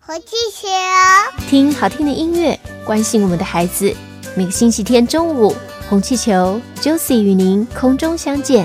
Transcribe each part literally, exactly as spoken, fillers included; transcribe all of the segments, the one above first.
红气球， 听好听的音乐，关心我们的孩子。每个星期天中午，红气球 Josie 与您空中相见。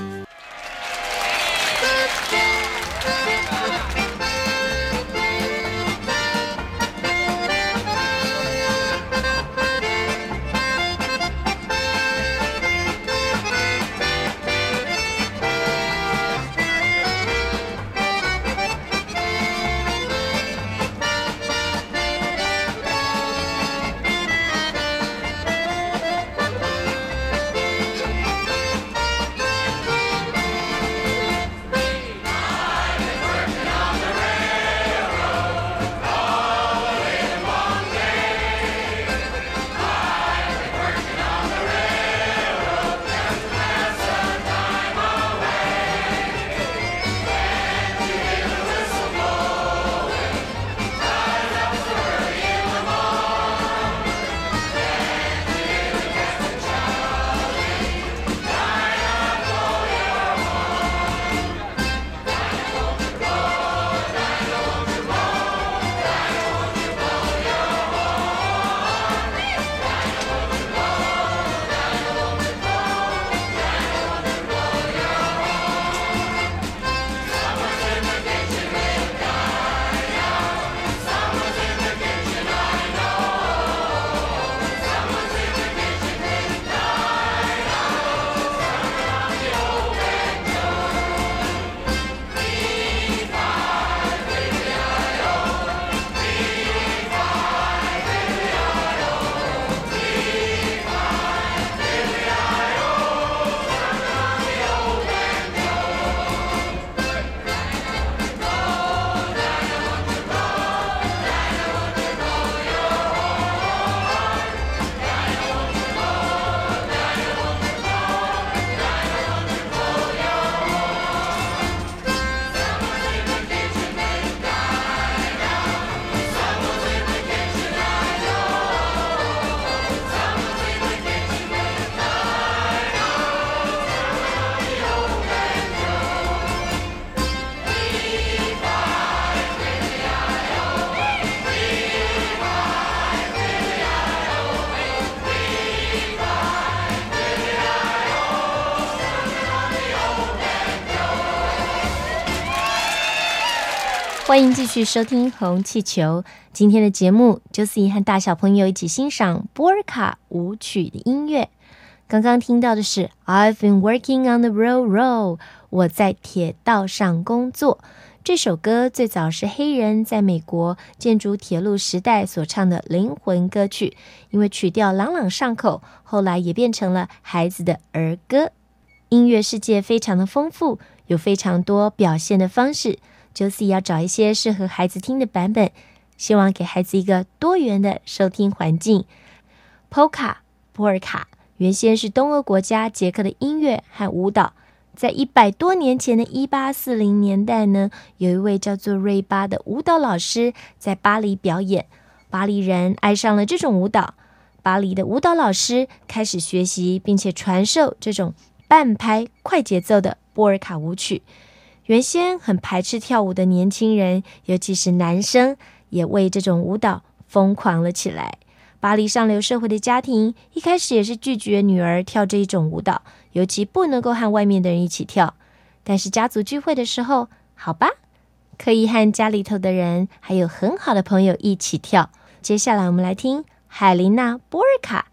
欢迎继续收听红气球。今天的节目，Josie和大小朋友一起欣赏波尔卡舞曲的音乐。刚刚听到的是 I've been working on the railroad， 我在铁道上工作。这首歌最早是黑人在美国建筑铁路时代所唱的灵魂歌曲，因为曲调朗朗上口，后来也变成了孩子的儿歌。音乐世界非常的丰富，有非常多表现的方式。Josie 要找一些适合孩子听的版本，希望给孩子一个多元的收听环境。Polka 波尔卡原先是东欧国家捷克的音乐和舞蹈，在一百多年前的一八四零年代呢，有一位叫做瑞巴的舞蹈老师在巴黎表演，巴黎人爱上了这种舞蹈，巴黎的舞蹈老师开始学习并且传授这种半拍快节奏的波尔卡舞曲。原先很排斥跳舞的年轻人，尤其是男生，也为这种舞蹈疯狂了起来。巴黎上流社会的家庭一开始也是拒绝女儿跳这一种舞蹈，尤其不能够和外面的人一起跳。但是家族聚会的时候，好吧，可以和家里头的人还有很好的朋友一起跳。接下来我们来听海琳娜·波尔卡。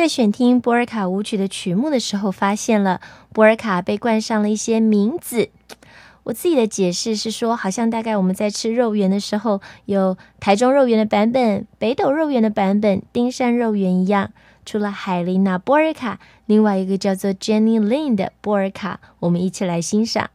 在选听波尔卡舞曲的曲目的时候，发现了波尔卡被冠上了一些名字。我自己的解释是说，好像大概我们在吃肉圆的时候，有台中肉圆的版本、北斗肉圆的版本、丁山肉圆一样。除了海琳娜·波尔卡，另外一个叫做 Jenny Lin 的波尔卡，我们一起来欣赏。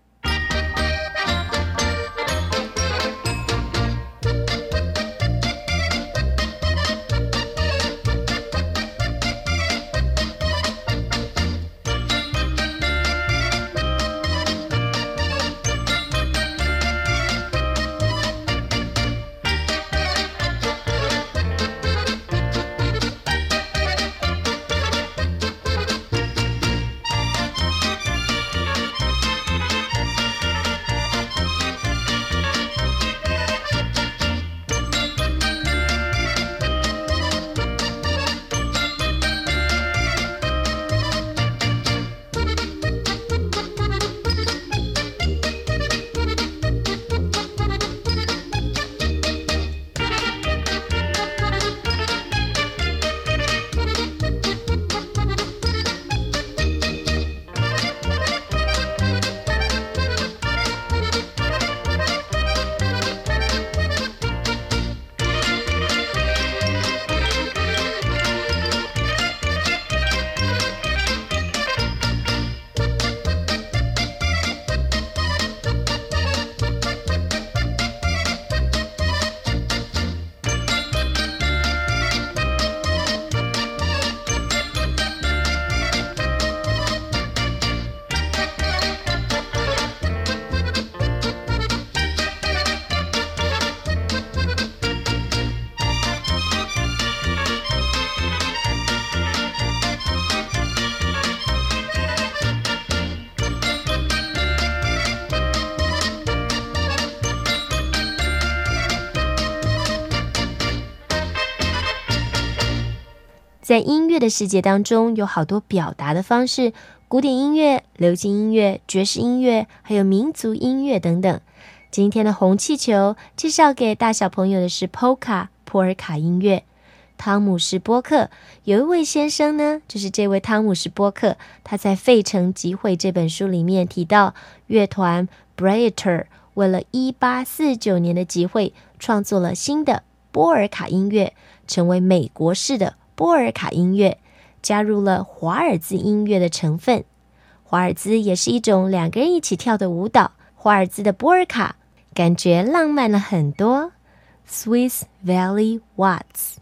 在音乐的世界当中，有好多表达的方式，古典音乐、流行音乐、爵士音乐，还有民族音乐等等。今天的红气球介绍给大小朋友的是 Polka 波尔卡音乐。汤姆士波克有一位先生呢，就是这位汤姆士波克，他在《费城集会》这本书里面提到，乐团 Breiter 为了一八四九年的集会创作了新的波尔卡音乐，成为美国式的波尔卡音乐，加入了华尔兹音乐的成分。华尔兹也是一种两个人一起跳的舞蹈，华尔兹的波尔卡感觉浪漫了很多。 Swiss Valley Waltz。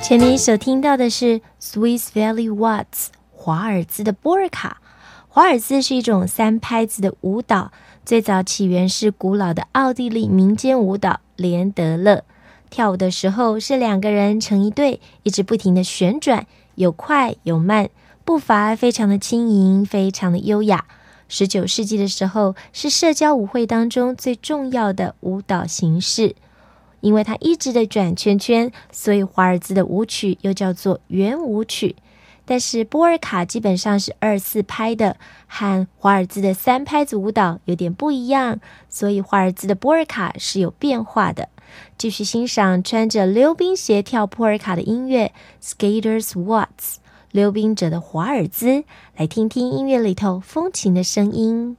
前面所听到的是 Swiss Valley Waltz 华尔兹的波尔卡。华尔兹是一种三拍子的舞蹈，最早起源是古老的奥地利民间舞蹈连德勒。跳舞的时候是两个人成一对，一直不停的旋转，有快有慢，步伐非常的轻盈，非常的优雅。十九世纪的时候是社交舞会当中最重要的舞蹈形式，因为它一直的转圈圈，所以华尔兹的舞曲又叫做圆舞曲。但是波尔卡基本上是二四拍的，和华尔兹的三拍子舞蹈有点不一样，所以华尔兹的波尔卡是有变化的。继续欣赏穿着溜冰鞋跳波尔卡的音乐 Skaters Waltz 溜冰者的华尔兹，来听听音乐里头风情的声音。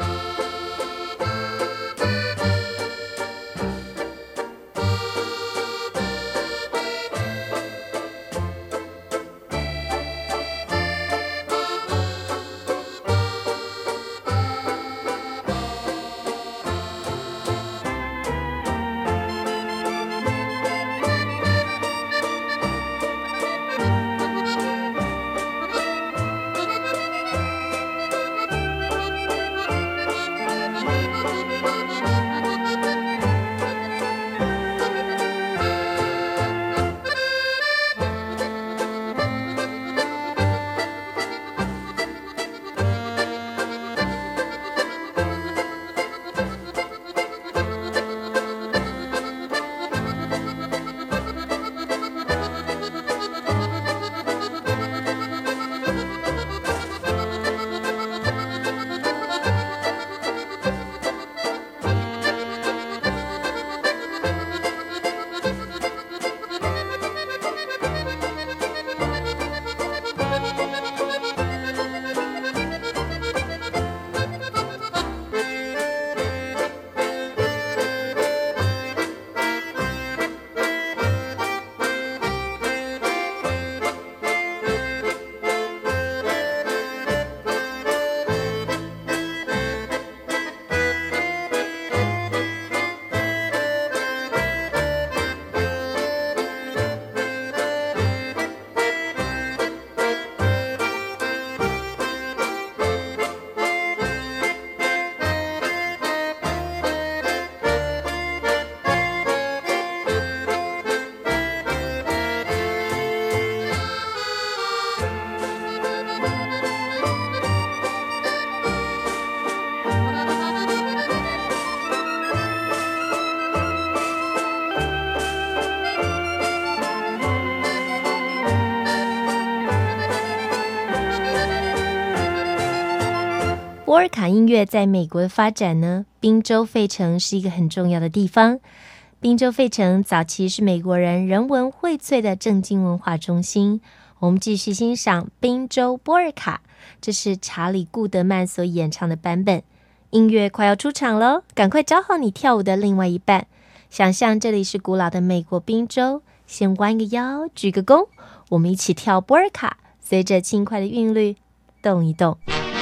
波尔卡音乐在美国的发展呢，宾州费城是一个很重要的地方。宾州费城早期是美国人人文荟萃的政经文化中心。我们继续欣赏宾州波尔卡，这是查理·顾德曼所演唱的版本。音乐快要出场了，赶快找好你跳舞的另外一半。想象这里是古老的美国宾州，先弯个腰，鞠个躬，我们一起跳波尔卡，随着轻快的韵律动一动。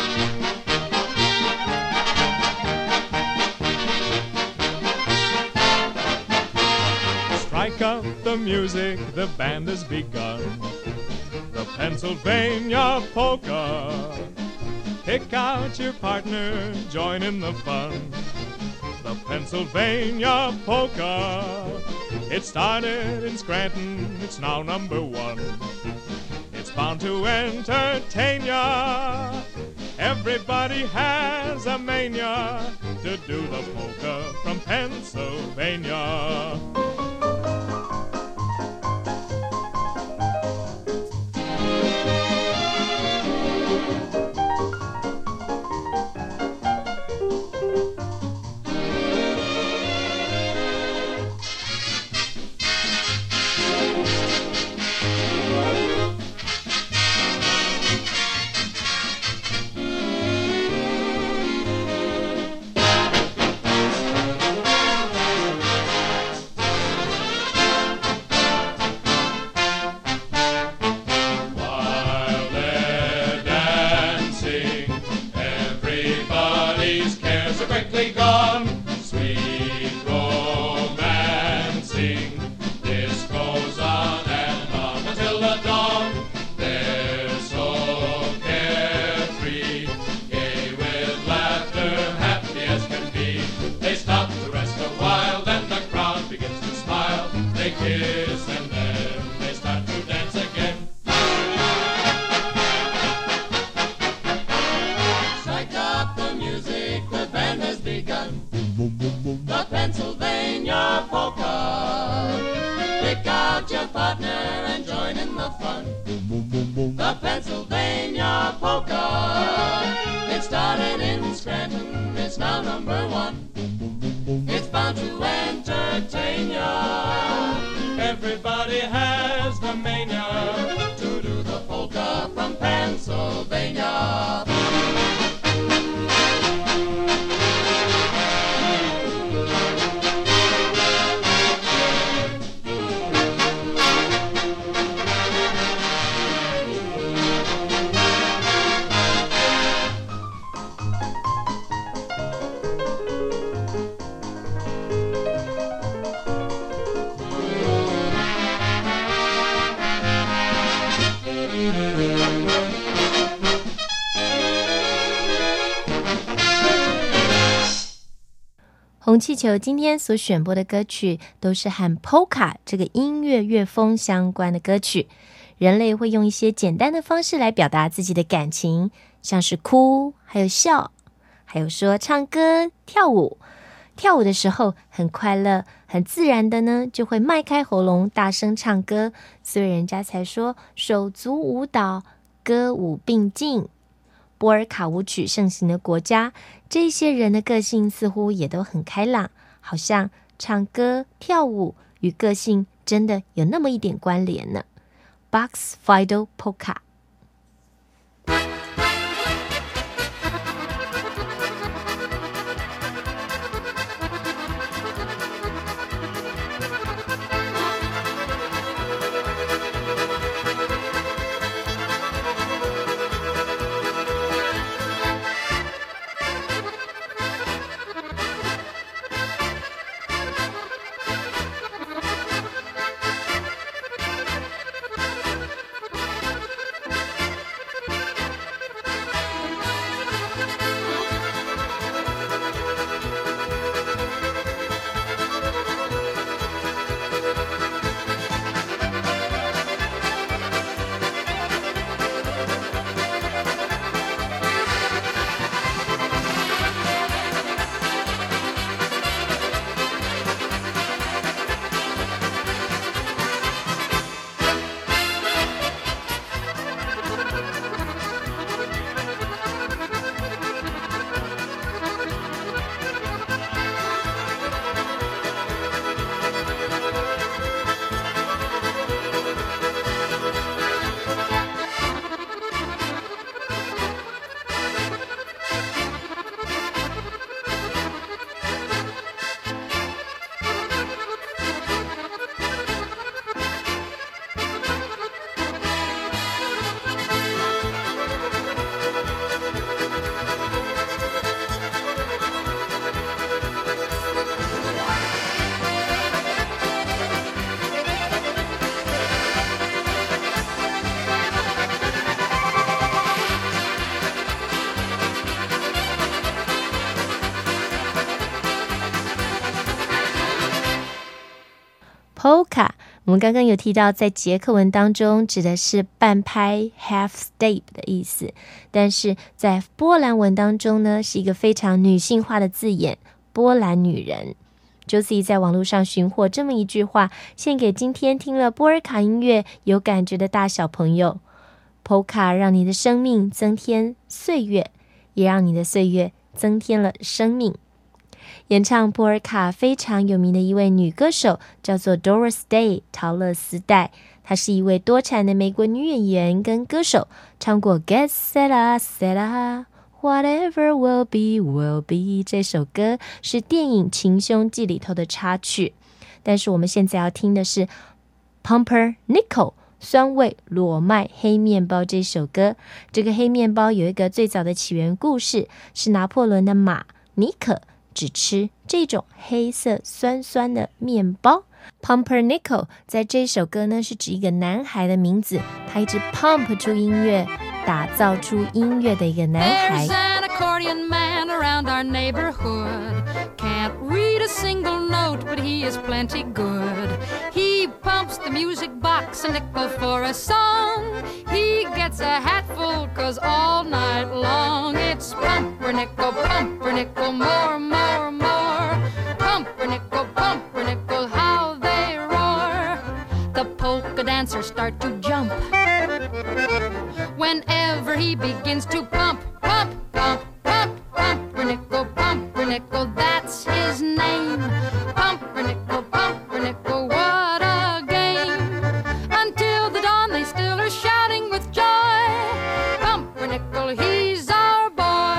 Strike up the music, the band has begun. The Pennsylvania polka. Pick out your partner, join in the fun. The Pennsylvania polka. It started in Scranton, it's now number one. It's bound to entertain ya. Everybody has a mania to do the polka from Pennsylvania. The Pennsylvania Polka. It started in Scranton, it's now number one. It's bound to entertain ya. Everybody has the mania to do the polka from Pennsylvania. 红气球今天所选播的歌曲都是和 Polka 这个音乐乐风相关的歌曲。人类会用一些简单的方式来表达自己的感情，像是哭，还有笑，还有说唱歌、跳舞。跳舞的时候很快乐，很自然的呢，就会迈开喉咙大声唱歌，所以人家才说手足舞蹈，歌舞并进。波尔卡舞曲盛行的国家，这些人的个性似乎也都很开朗，好像唱歌跳舞与个性真的有那么一点关联呢。 Box Fiddle Polka。Polka 我们刚刚有提到，在捷克文当中指的是半拍 half step 的意思，但是在波兰文当中呢，是一个非常女性化的字眼，波兰女人。Josie 在网络上寻获这么一句话，献给今天听了波尔卡音乐有感觉的大小朋友。 Polka 让你的生命增添岁月，也让你的岁月增添了生命。演唱波尔卡非常有名的一位女歌手叫做 Doris Day 陶乐丝代，她是一位多产的美国女演员跟歌手，唱过 Get Set Up Set Up Whatever Will Be Will Be 这首歌是电影《情凶记》里头的插曲。但是我们现在要听的是 Pumpernickel 酸味裸麦黑面包这首歌。这个黑面包有一个最早的起源故事，是拿破仑的马尼可只吃这种黑色酸酸的面包。 Pumpernickel 在这首歌呢是指一个男孩的名字，他一直 pump 出音乐，打造出音乐的一个男孩。 There's an accordion man around our neighborhood, can't read a single note but he is plenty good. He pumps the music box a nickel for a song. He gets a hatful cause all night long it's pumpernickel, pumpernickel, more, more, more. Pumpernickel, pumpernickel, how they roar. The polka dancers start to jump. Whenever he begins to pump, pump, pump, pump, pumpernickel, pumpernickel, that's his name. Pumpernickel, pumpernickel, what a game. Until the dawn they still are shouting with joy. Pumpernickel, he's our boy.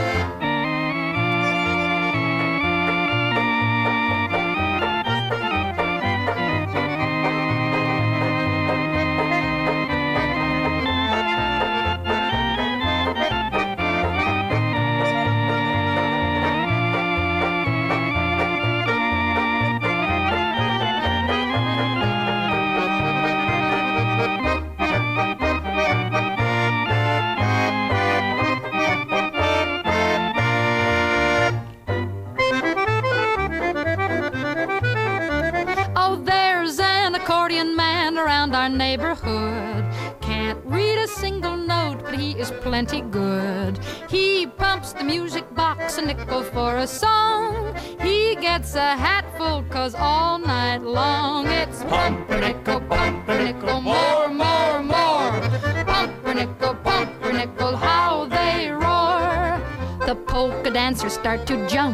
Our neighborhood can't read a single note, but he is plenty good. He pumps the music box a nickel for a song. He gets a hatful, cause all night long it's pumpernickel, pumpernickel, more, more, more. Pumpernickel, pumpernickel, how they roar. The polka dancers start to jump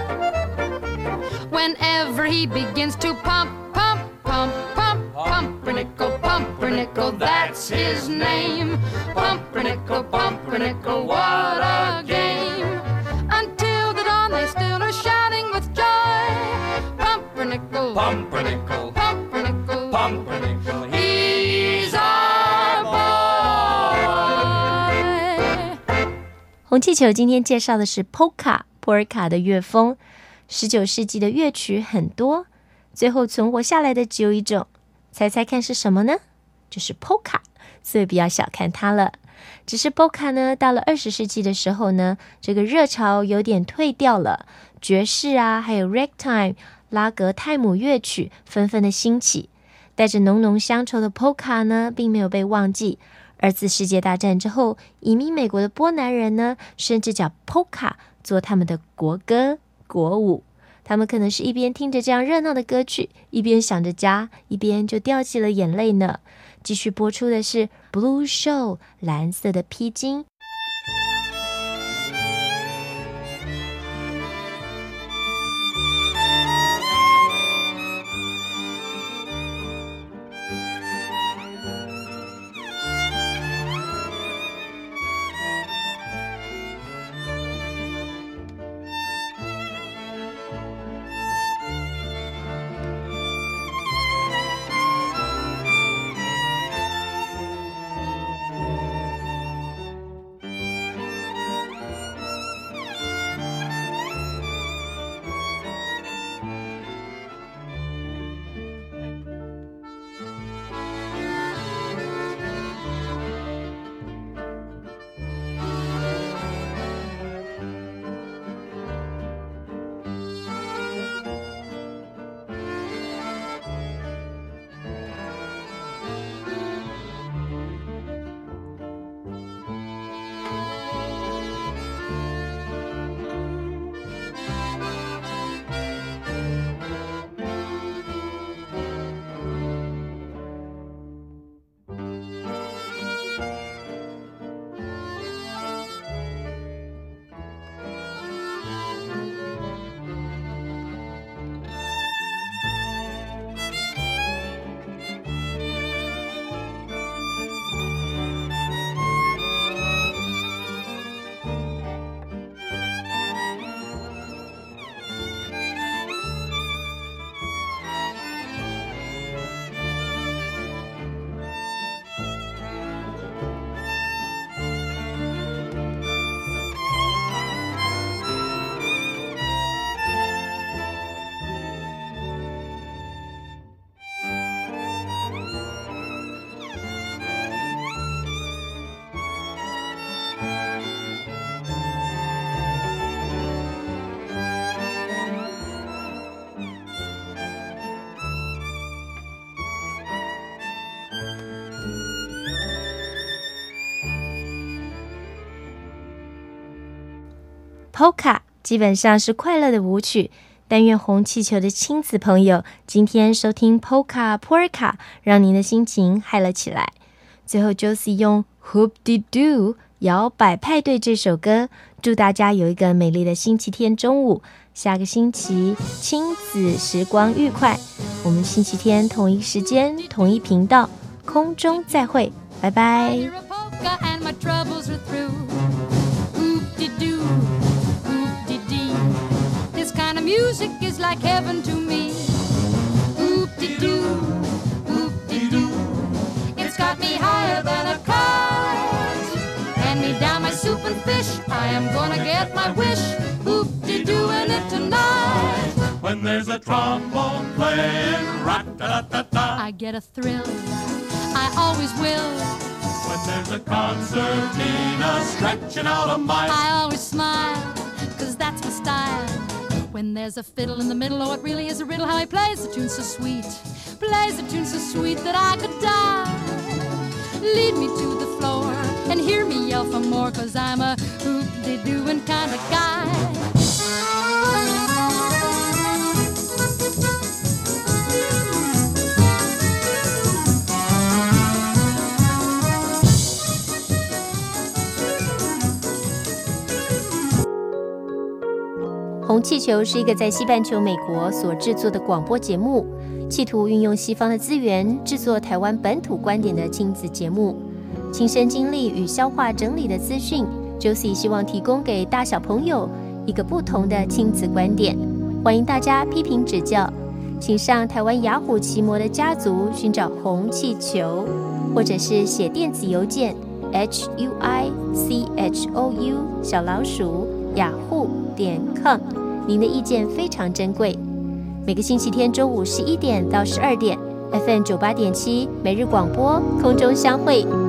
whenever he begins to pump, pump, pump, pump. Pumpernickel, pumpernickel, that's his name. Pumpernickel, pumpernickel, what a game. Until the dawn they still are shouting with joy. Pumpernickel, Pumpernickel, pumpernickel, pumpernickel, he's our boy. 红气球今天介绍的是 polka 波尔卡的乐风。十九世纪的乐曲很多，最后存活下来的只有一种。猜猜看是什么呢？就是 polka， 所以不要小看它了。只是 polka 呢，到了二十世纪的时候呢，这个热潮有点退掉了，爵士啊，还有 ragtime 拉格泰姆乐曲纷纷的兴起，带着浓浓乡愁的 polka 呢，并没有被忘记。二次世界大战之后，移民美国的波兰人呢，甚至叫 polka 做他们的国歌、国舞。他们可能是一边听着这样热闹的歌曲，一边想着家，一边就掉起了眼泪呢。继续播出的是 Blue Show 蓝色的披巾。Polka 基本上是快乐的舞曲，但愿红气球的亲子朋友今天收听 Polka Polka， 让您的心情嗨了起来。 最后 Josie 用 Hoop-de-doo 摇摆派对这首歌，祝大家有一个美丽的星期天中午，下个星期亲子时光愉快。我们星期天同一时间同一频道空中再会，拜拜。 Music is like heaven to me. Oop-de-doo, oop-de-doo. It's got me higher than a kite. Hand me down my soup and fish. I am gonna get my wish. Oop-de-dooing it tonight. When there's a trombone playing, rat-ta-ta-ta-ta, I get a thrill. I always will. when there's a concertina stretching out a mile, I always smile, 'cause that's my style. When there's a fiddle in the middle, oh, it really is a riddle how he plays the tune so sweet. Plays the tune so sweet that I could die. Lead me to the floor and hear me yell for more, 'cause I'm a hoop-de-dooing kind of guy. 《红气球》是一个在西半球美国所制作的广播节目，企图运用西方的资源制作台湾本土观点的亲子节目。亲身经历与消化整理的资讯 ，Josie 希望提供给大小朋友一个不同的亲子观点。欢迎大家批评指教，请上台湾雅虎奇摩的家族寻找《红气球》，或者是写电子邮件 h u i c h o u 小老鼠雅虎点 com。您的意见非常珍贵。每个星期天中午十一点到十二点 ，F M 九八点七每日广播空中相会。